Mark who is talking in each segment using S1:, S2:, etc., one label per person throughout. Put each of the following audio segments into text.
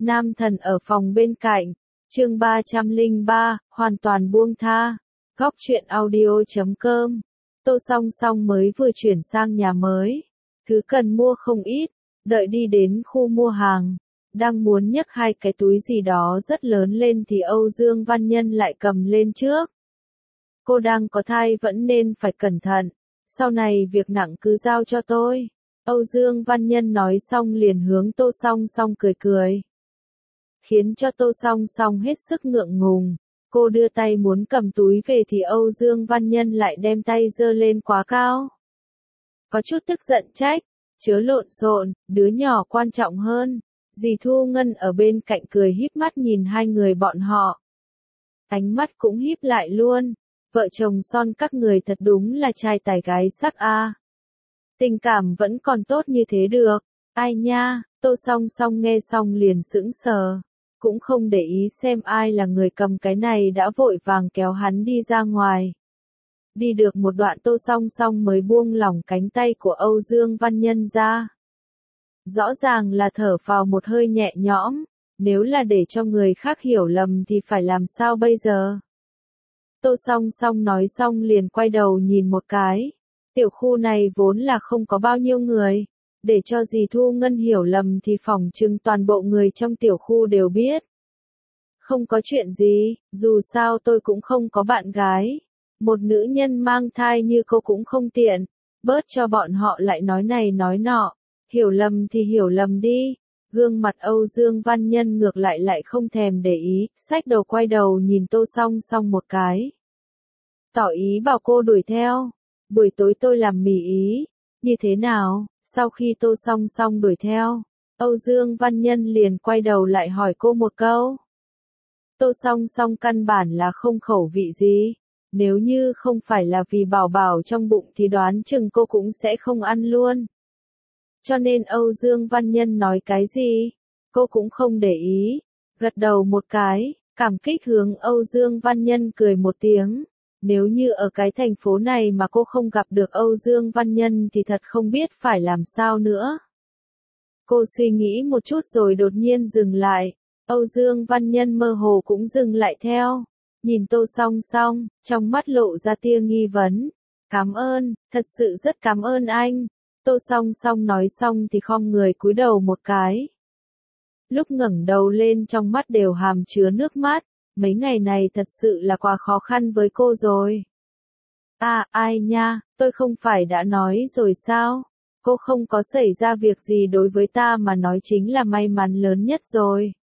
S1: Nam thần ở phòng bên cạnh. Chương 303, hoàn toàn buông tha. Góc truyện audio.com. Tô Song Song mới vừa chuyển sang nhà mới. Thứ cần mua không ít. Đợi đi đến khu mua hàng. Đang muốn nhấc hai cái túi gì đó rất lớn lên thì Âu Dương Văn Nhân lại cầm lên trước. Cô đang có thai vẫn nên phải cẩn thận. Sau này việc nặng cứ giao cho tôi. Âu Dương Văn Nhân nói xong liền hướng Tô Song Song cười cười. Khiến cho Tô Song Song hết sức ngượng ngùng. Cô đưa tay muốn cầm túi về thì Âu Dương Văn Nhân lại đem tay giơ lên quá cao. Có chút tức giận trách, chớ lộn xộn, đứa nhỏ quan trọng hơn. Dì Thu Ngân ở bên cạnh cười híp mắt nhìn hai người bọn họ. Ánh mắt cũng híp lại luôn. Vợ chồng son các người thật đúng là trai tài gái sắc a. Tình cảm vẫn còn tốt như thế được. Ai nha, Tô Song Song nghe xong liền sững sờ. Cũng không để ý xem ai là người cầm cái này đã vội vàng kéo hắn đi ra ngoài. Đi được một đoạn Tô Song Song mới buông lỏng cánh tay của Âu Dương Văn Nhân ra. Rõ ràng là thở phào một hơi nhẹ nhõm. Nếu là để cho người khác hiểu lầm thì phải làm sao bây giờ? Tô Song Song nói xong liền quay đầu nhìn một cái. Tiểu khu này vốn là không có bao nhiêu người. Để cho dì Thu Ngân hiểu lầm thì phỏng chừng toàn bộ người trong tiểu khu đều biết. Không có chuyện gì, dù sao tôi cũng không có bạn gái. Một nữ nhân mang thai như cô cũng không tiện. Bớt cho bọn họ lại nói này nói nọ. Hiểu lầm thì hiểu lầm đi. Gương mặt Âu Dương Văn Nhân ngược lại không thèm để ý, xách đầu quay đầu nhìn Tô Song Song một cái. Tỏ ý bảo cô đuổi theo. Buổi tối tôi làm mì ý. Như thế nào? Sau khi Tô Song Song đuổi theo, Âu Dương Văn Nhân liền quay đầu lại hỏi cô một câu. Tô Song Song căn bản là không khẩu vị gì. Nếu như không phải là vì bảo bảo trong bụng thì đoán chừng cô cũng sẽ không ăn luôn. Cho nên Âu Dương Văn Nhân nói cái gì, cô cũng không để ý. Gật đầu một cái, cảm kích hướng Âu Dương Văn Nhân cười một tiếng. Nếu như ở cái thành phố này mà cô không gặp được Âu Dương Văn Nhân thì thật không biết phải làm sao nữa. Cô suy nghĩ một chút rồi đột nhiên dừng lại. Âu Dương Văn Nhân mơ hồ cũng dừng lại theo. Nhìn Tô Song Song, trong mắt lộ ra tia nghi vấn. Cảm ơn, thật sự rất cảm ơn anh. Tô Song Song nói xong thì khom người cúi đầu một cái. Lúc ngẩng đầu lên trong mắt đều hàm chứa nước mắt. Mấy ngày này thật sự là quá khó khăn với cô rồi. À, ai nha, tôi không phải đã nói rồi sao? Cô không có xảy ra việc gì đối với ta mà nói chính là may mắn lớn nhất rồi.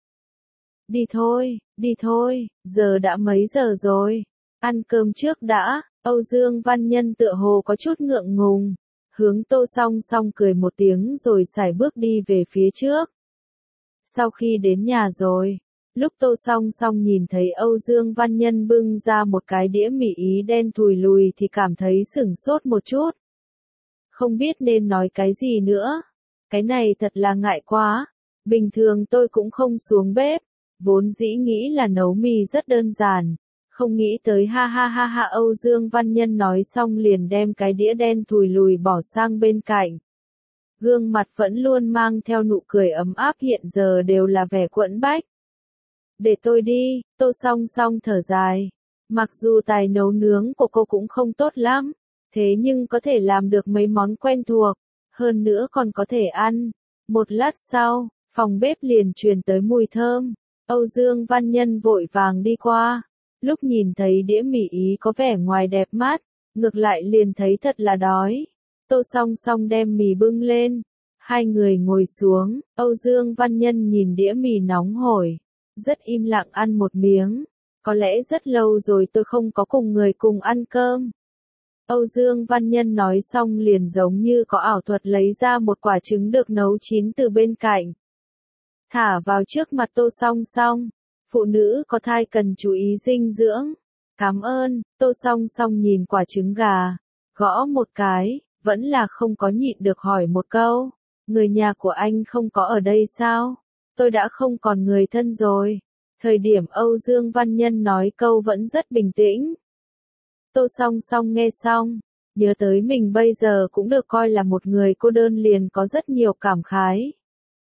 S1: Đi thôi, giờ đã mấy giờ rồi? Ăn cơm trước đã. Âu Dương Văn Nhân tựa hồ có chút ngượng ngùng. Hướng Tô Song Song cười một tiếng rồi sải bước đi về phía trước. Sau khi đến nhà rồi. Lúc Tô Song Song nhìn thấy Âu Dương Văn Nhân bưng ra một cái đĩa mì ý đen thùi lùi thì cảm thấy sửng sốt một chút. Không biết nên nói cái gì nữa. Cái này thật là ngại quá. Bình thường tôi cũng không xuống bếp. Vốn dĩ nghĩ là nấu mì rất đơn giản. Không nghĩ tới ha ha ha ha. Âu Dương Văn Nhân nói xong liền đem cái đĩa đen thùi lùi bỏ sang bên cạnh. Gương mặt vẫn luôn mang theo nụ cười ấm áp hiện giờ đều là vẻ quẫn bách. Để tôi đi, Tô Song Song thở dài. Mặc dù tài nấu nướng của cô cũng không tốt lắm, thế nhưng có thể làm được mấy món quen thuộc, hơn nữa còn có thể ăn. Một lát sau, phòng bếp liền truyền tới mùi thơm. Âu Dương Văn Nhân vội vàng đi qua. Lúc nhìn thấy đĩa mì ý có vẻ ngoài đẹp mắt, ngược lại liền thấy thật là đói. Tô Song Song đem mì bưng lên. Hai người ngồi xuống, Âu Dương Văn Nhân nhìn đĩa mì nóng hổi. Rất im lặng ăn một miếng. Có lẽ rất lâu rồi tôi không có cùng người cùng ăn cơm. Âu Dương Văn Nhân nói xong liền giống như có ảo thuật lấy ra một quả trứng được nấu chín từ bên cạnh. Thả vào trước mặt Tô Song Song. Phụ nữ có thai cần chú ý dinh dưỡng. Cảm ơn. Tô Song Song nhìn quả trứng gà. Gõ một cái, vẫn là không có nhịn được hỏi một câu. Người nhà của anh không có ở đây sao? Tôi đã không còn người thân rồi. Thời điểm Âu Dương Văn Nhân nói câu vẫn rất bình tĩnh. Tô Song Song nghe xong, nhớ tới mình bây giờ cũng được coi là một người cô đơn liền có rất nhiều cảm khái.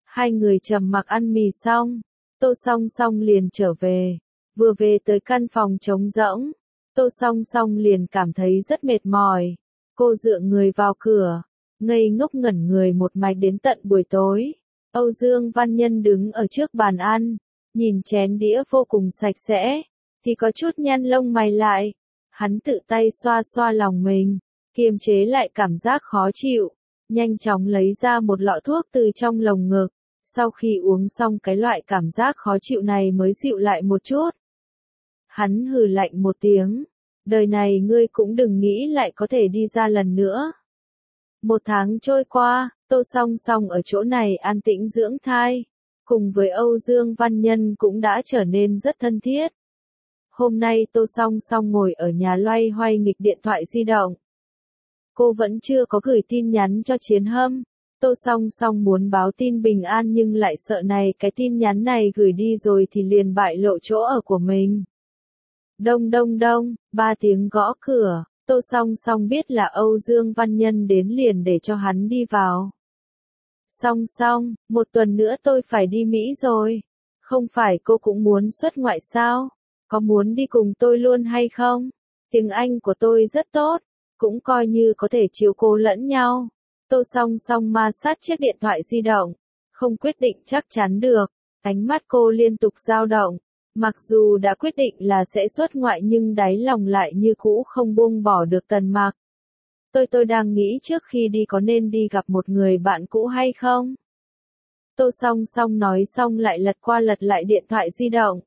S1: Hai người trầm mặc ăn mì xong, Tô Song Song liền trở về. Vừa về tới căn phòng trống rỗng, Tô Song Song liền cảm thấy rất mệt mỏi. Cô dựa người vào cửa, ngây ngốc ngẩn người một mạch đến tận buổi tối. Âu Dương Văn Nhân đứng ở trước bàn ăn, nhìn chén đĩa vô cùng sạch sẽ, thì có chút nhăn lông mày lại. Hắn tự tay xoa xoa lòng mình, kiềm chế lại cảm giác khó chịu, nhanh chóng lấy ra một lọ thuốc từ trong lồng ngực. Sau khi uống xong cái loại cảm giác khó chịu này mới dịu lại một chút. Hắn hừ lạnh một tiếng, đời này ngươi cũng đừng nghĩ lại có thể đi ra lần nữa. Một tháng trôi qua, Tô Song Song ở chỗ này an tĩnh dưỡng thai, cùng với Âu Dương Văn Nhân cũng đã trở nên rất thân thiết. Hôm nay Tô Song Song ngồi ở nhà loay hoay nghịch điện thoại di động. Cô vẫn chưa có gửi tin nhắn cho Chiến Hâm. Tô Song Song muốn báo tin bình an nhưng lại sợ này cái tin nhắn này gửi đi rồi thì liền bại lộ chỗ ở của mình. Đông đông đông, 3 tiếng gõ cửa, Tô Song Song biết là Âu Dương Văn Nhân đến liền để cho hắn đi vào. Song Song, một tuần nữa tôi phải đi Mỹ rồi. Không phải cô cũng muốn xuất ngoại sao? Có muốn đi cùng tôi luôn hay không? Tiếng Anh của tôi rất tốt, cũng coi như có thể chiếu cố lẫn nhau. Tô Song Song ma sát chiếc điện thoại di động, không quyết định chắc chắn được. Ánh mắt cô liên tục dao động. Mặc dù đã quyết định là sẽ xuất ngoại nhưng đáy lòng lại như cũ không buông bỏ được Tần Mặc. Tôi đang nghĩ trước khi đi có nên đi gặp một người bạn cũ hay không? Tô Song Song nói xong lại lật qua lật lại điện thoại di động.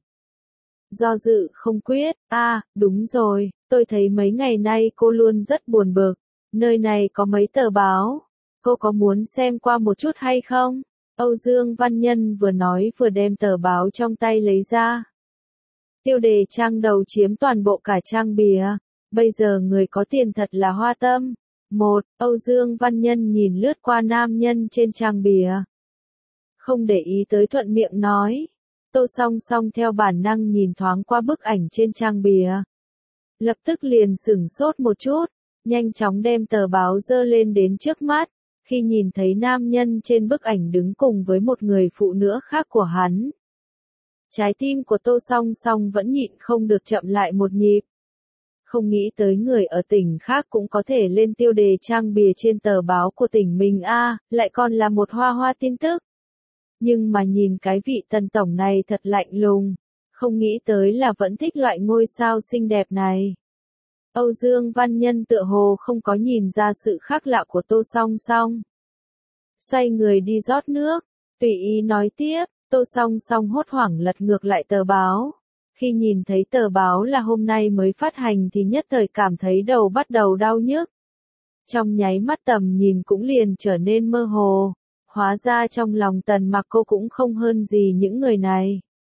S1: Do dự không quyết, đúng rồi, tôi thấy mấy ngày nay cô luôn rất buồn bực. Nơi này có mấy tờ báo, cô có muốn xem qua một chút hay không? Âu Dương Văn Nhân vừa nói vừa đem tờ báo trong tay lấy ra. Tiêu đề trang đầu chiếm toàn bộ cả trang bìa. Bây giờ người có tiền thật là hoa tâm. Âu Dương Văn Nhân nhìn lướt qua nam nhân trên trang bìa. Không để ý tới thuận miệng nói. Tô Song Song theo bản năng nhìn thoáng qua bức ảnh trên trang bìa. Lập tức liền sửng sốt một chút, nhanh chóng đem tờ báo dơ lên đến trước mắt. Khi nhìn thấy nam nhân trên bức ảnh đứng cùng với một người phụ nữ khác của hắn. Trái tim của Tô Song Song vẫn nhịn không được chậm lại một nhịp. Không nghĩ tới người ở tỉnh khác cũng có thể lên tiêu đề trang bìa trên tờ báo của tỉnh mình lại còn là một hoa hoa tin tức. Nhưng mà nhìn cái vị Tần tổng này thật lạnh lùng, không nghĩ tới là vẫn thích loại ngôi sao xinh đẹp này. Âu Dương Văn Nhân tựa hồ không có nhìn ra sự khác lạ của Tô Song Song. Xoay người đi rót nước, tùy ý nói tiếp. Tô Song Song hốt hoảng lật ngược lại tờ báo. Khi nhìn thấy tờ báo là hôm nay mới phát hành thì nhất thời cảm thấy đầu bắt đầu đau nhức. Trong nháy mắt tầm nhìn cũng liền trở nên mơ hồ. Hóa ra trong lòng Tần Mặc cô cũng không hơn gì những người này.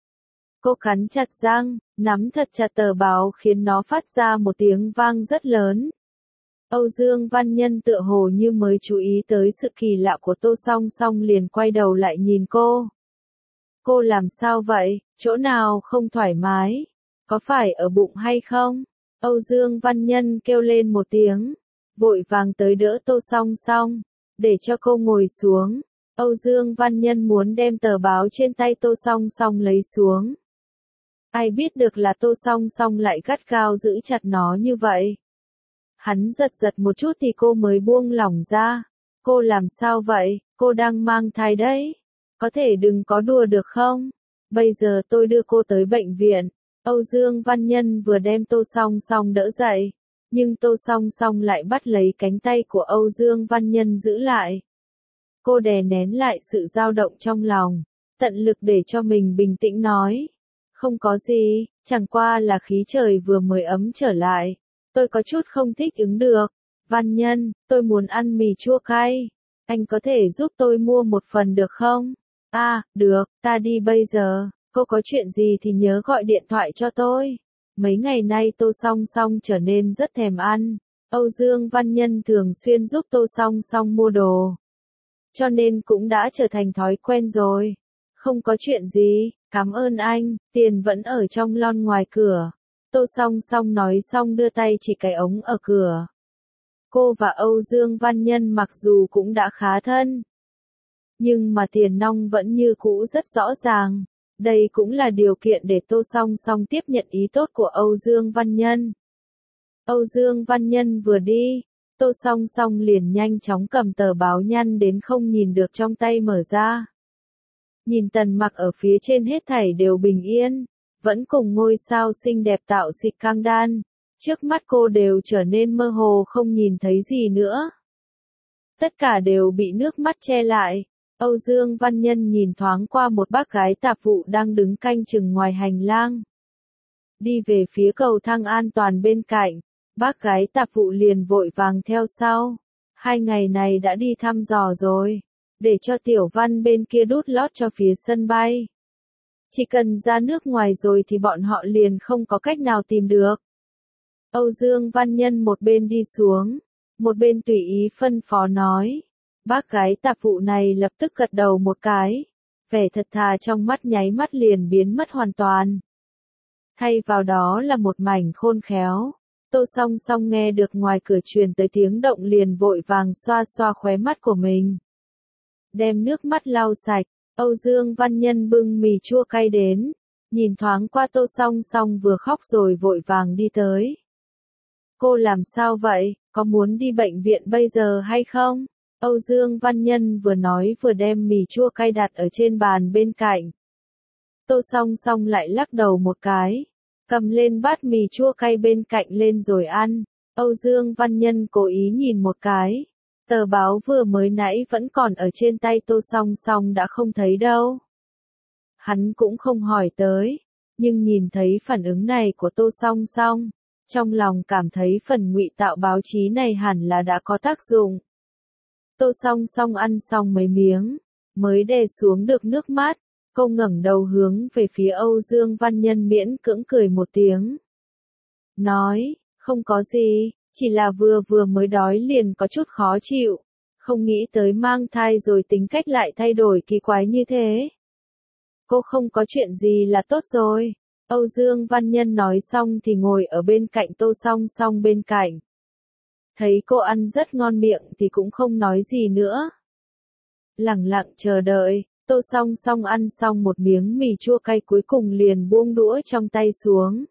S1: Cô cắn chặt răng, nắm thật chặt tờ báo khiến nó phát ra một tiếng vang rất lớn. Âu Dương Văn Nhân tựa hồ như mới chú ý tới sự kỳ lạ của Tô Song Song liền quay đầu lại nhìn cô. Cô làm sao vậy, chỗ nào không thoải mái, có phải ở bụng hay không? Âu Dương Văn Nhân kêu lên một tiếng, vội vàng tới đỡ Tô Song Song, để cho cô ngồi xuống. Âu Dương Văn Nhân muốn đem tờ báo trên tay Tô Song Song lấy xuống. Ai biết được là Tô Song Song lại gắt gao giữ chặt nó như vậy. Hắn giật giật một chút thì cô mới buông lỏng ra. Cô làm sao vậy, cô đang mang thai đấy. Có thể đừng có đùa được không? Bây giờ tôi đưa cô tới bệnh viện. Âu Dương Văn Nhân vừa đem Tô Song Song đỡ dậy. Nhưng Tô Song Song lại bắt lấy cánh tay của Âu Dương Văn Nhân giữ lại. Cô đè nén lại sự dao động trong lòng. Tận lực để cho mình bình tĩnh nói. Không có gì, chẳng qua là khí trời vừa mới ấm trở lại. Tôi có chút không thích ứng được. Văn Nhân, tôi muốn ăn mì chua cay. Anh có thể giúp tôi mua một phần được không? Được, ta đi bây giờ. Cô có chuyện gì thì nhớ gọi điện thoại cho tôi. Mấy ngày nay Tô Song Song trở nên rất thèm ăn. Âu Dương Văn Nhân thường xuyên giúp Tô Song Song mua đồ. Cho nên cũng đã trở thành thói quen rồi. Không có chuyện gì, cảm ơn anh, tiền vẫn ở trong lon ngoài cửa. Tô Song Song nói xong đưa tay chỉ cái ống ở cửa. Cô và Âu Dương Văn Nhân mặc dù cũng đã khá thân. Nhưng mà Tiền Nong vẫn như cũ rất rõ ràng. Đây cũng là điều kiện để Tô Song Song tiếp nhận ý tốt của Âu Dương Văn Nhân. Âu Dương Văn Nhân vừa đi, Tô Song Song liền nhanh chóng cầm tờ báo nhăn đến không nhìn được trong tay mở ra. Nhìn Tần Mặc ở phía trên hết thảy đều bình yên, vẫn cùng ngôi sao xinh đẹp tạo xịt căng đan, trước mắt cô đều trở nên mơ hồ không nhìn thấy gì nữa. Tất cả đều bị nước mắt che lại. Âu Dương Văn Nhân nhìn thoáng qua một bác gái tạp vụ đang đứng canh chừng ngoài hành lang. Đi về phía cầu thang an toàn bên cạnh, bác gái tạp vụ liền vội vàng theo sau. 2 ngày này đã đi thăm dò rồi, để cho Tiểu Văn bên kia đút lót cho phía sân bay. Chỉ cần ra nước ngoài rồi thì bọn họ liền không có cách nào tìm được. Âu Dương Văn Nhân một bên đi xuống, một bên tùy ý phân phó nói. Bác gái tạp vụ này lập tức gật đầu một cái, vẻ thật thà trong mắt nháy mắt liền biến mất hoàn toàn. Thay vào đó là một mảnh khôn khéo. Tô Song Song nghe được ngoài cửa truyền tới tiếng động liền vội vàng xoa xoa khóe mắt của mình. Đem nước mắt lau sạch, Âu Dương Văn Nhân bưng mì chua cay đến, nhìn thoáng qua Tô Song Song vừa khóc rồi vội vàng đi tới. Cô làm sao vậy, có muốn đi bệnh viện bây giờ hay không? Âu Dương Văn Nhân vừa nói vừa đem mì chua cay đặt ở trên bàn bên cạnh. Tô Song Song lại lắc đầu một cái, cầm lên bát mì chua cay bên cạnh lên rồi ăn. Âu Dương Văn Nhân cố ý nhìn một cái. Tờ báo vừa mới nãy vẫn còn ở trên tay Tô Song Song đã không thấy đâu. Hắn cũng không hỏi tới, nhưng nhìn thấy phản ứng này của Tô Song Song, trong lòng cảm thấy phần ngụy tạo báo chí này hẳn là đã có tác dụng. Tô Song Song ăn xong mấy miếng, mới đè xuống được nước mắt, cô ngẩng đầu hướng về phía Âu Dương Văn Nhân miễn cưỡng cười một tiếng. Nói, không có gì, chỉ là vừa mới đói liền có chút khó chịu, không nghĩ tới mang thai rồi tính cách lại thay đổi kỳ quái như thế. Cô không có chuyện gì là tốt rồi. Âu Dương Văn Nhân nói xong thì ngồi ở bên cạnh Tô Song Song bên cạnh. Thấy cô ăn rất ngon miệng thì cũng không nói gì nữa. Lẳng lặng chờ đợi, Tô Song Song ăn xong một miếng mì chua cay cuối cùng liền buông đũa trong tay xuống.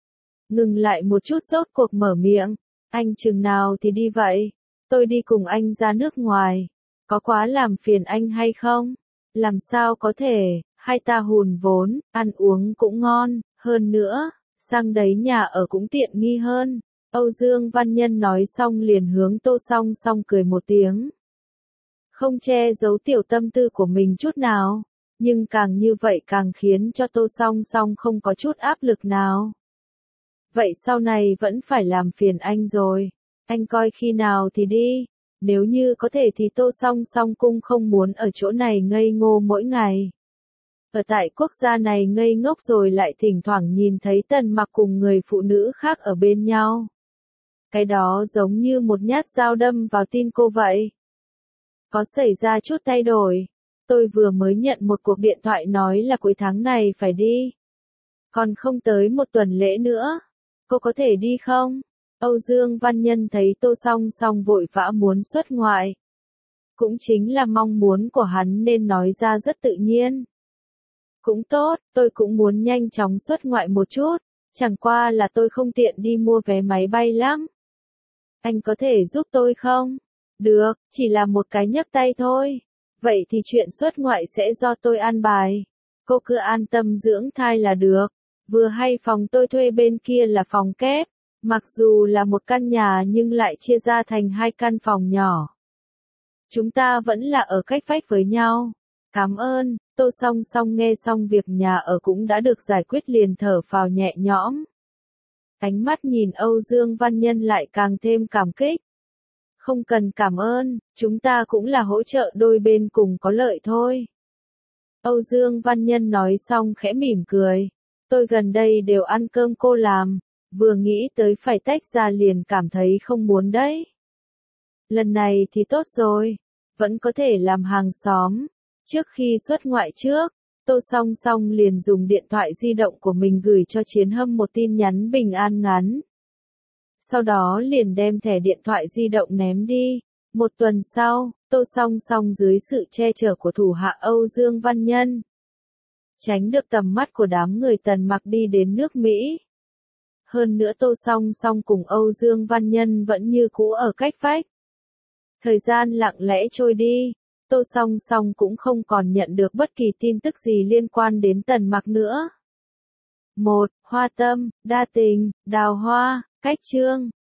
S1: Ngừng lại một chút rốt cuộc mở miệng, anh chừng nào thì đi vậy? Tôi đi cùng anh ra nước ngoài. Có quá làm phiền anh hay không? Làm sao có thể, hai ta hùn vốn, ăn uống cũng ngon, hơn nữa, sang đấy nhà ở cũng tiện nghi hơn. Âu Dương Văn Nhân nói xong liền hướng Tô Song Song cười một tiếng. Không che giấu tiểu tâm tư của mình chút nào, nhưng càng như vậy càng khiến cho Tô Song Song không có chút áp lực nào. Vậy sau này vẫn phải làm phiền anh rồi, anh coi khi nào thì đi, nếu như có thể thì Tô Song Song cũng không muốn ở chỗ này ngây ngô mỗi ngày. Ở tại quốc gia này ngây ngốc rồi lại thỉnh thoảng nhìn thấy Tần Mặc cùng người phụ nữ khác ở bên nhau. Cái đó giống như một nhát dao đâm vào tim cô vậy. Có xảy ra chút thay đổi. Tôi vừa mới nhận một cuộc điện thoại nói là cuối tháng này phải đi. Còn không tới một tuần lễ nữa. Cô có thể đi không? Âu Dương Văn Nhân thấy Tô Song Song vội vã muốn xuất ngoại. Cũng chính là mong muốn của hắn nên nói ra rất tự nhiên. Cũng tốt, tôi cũng muốn nhanh chóng xuất ngoại một chút. Chẳng qua là tôi không tiện đi mua vé máy bay lắm. Anh có thể giúp tôi không? Được, chỉ là một cái nhấc tay thôi. Vậy thì chuyện xuất ngoại sẽ do tôi an bài. Cô cứ an tâm dưỡng thai là được. Vừa hay phòng tôi thuê bên kia là phòng kép. Mặc dù là một căn nhà nhưng lại chia ra thành 2 căn phòng nhỏ. Chúng ta vẫn là ở cách vách với nhau. Cảm ơn. Tô Song Song nghe xong việc nhà ở cũng đã được giải quyết liền thở phào nhẹ nhõm. Ánh mắt nhìn Âu Dương Văn Nhân lại càng thêm cảm kích. Không cần cảm ơn, chúng ta cũng là hỗ trợ đôi bên cùng có lợi thôi. Âu Dương Văn Nhân nói xong khẽ mỉm cười. Tôi gần đây đều ăn cơm cô làm, vừa nghĩ tới phải tách ra liền cảm thấy không muốn đấy. Lần này thì tốt rồi, vẫn có thể làm hàng xóm. Trước khi xuất ngoại trước, Tô Song Song liền dùng điện thoại di động của mình gửi cho Chiến Hâm một tin nhắn bình an ngắn. Sau đó liền đem thẻ điện thoại di động ném đi. Một tuần sau, Tô Song Song dưới sự che chở của thủ hạ Âu Dương Văn Nhân, tránh được tầm mắt của đám người Tần Mặc đi đến nước Mỹ. Hơn nữa Tô Song Song cùng Âu Dương Văn Nhân vẫn như cũ ở cách vách. Thời gian lặng lẽ trôi đi, Tô Song Song cũng không còn nhận được bất kỳ tin tức gì liên quan đến Tần Mặc nữa. 1. Hoa tâm, đa tình, đào hoa, cách chương.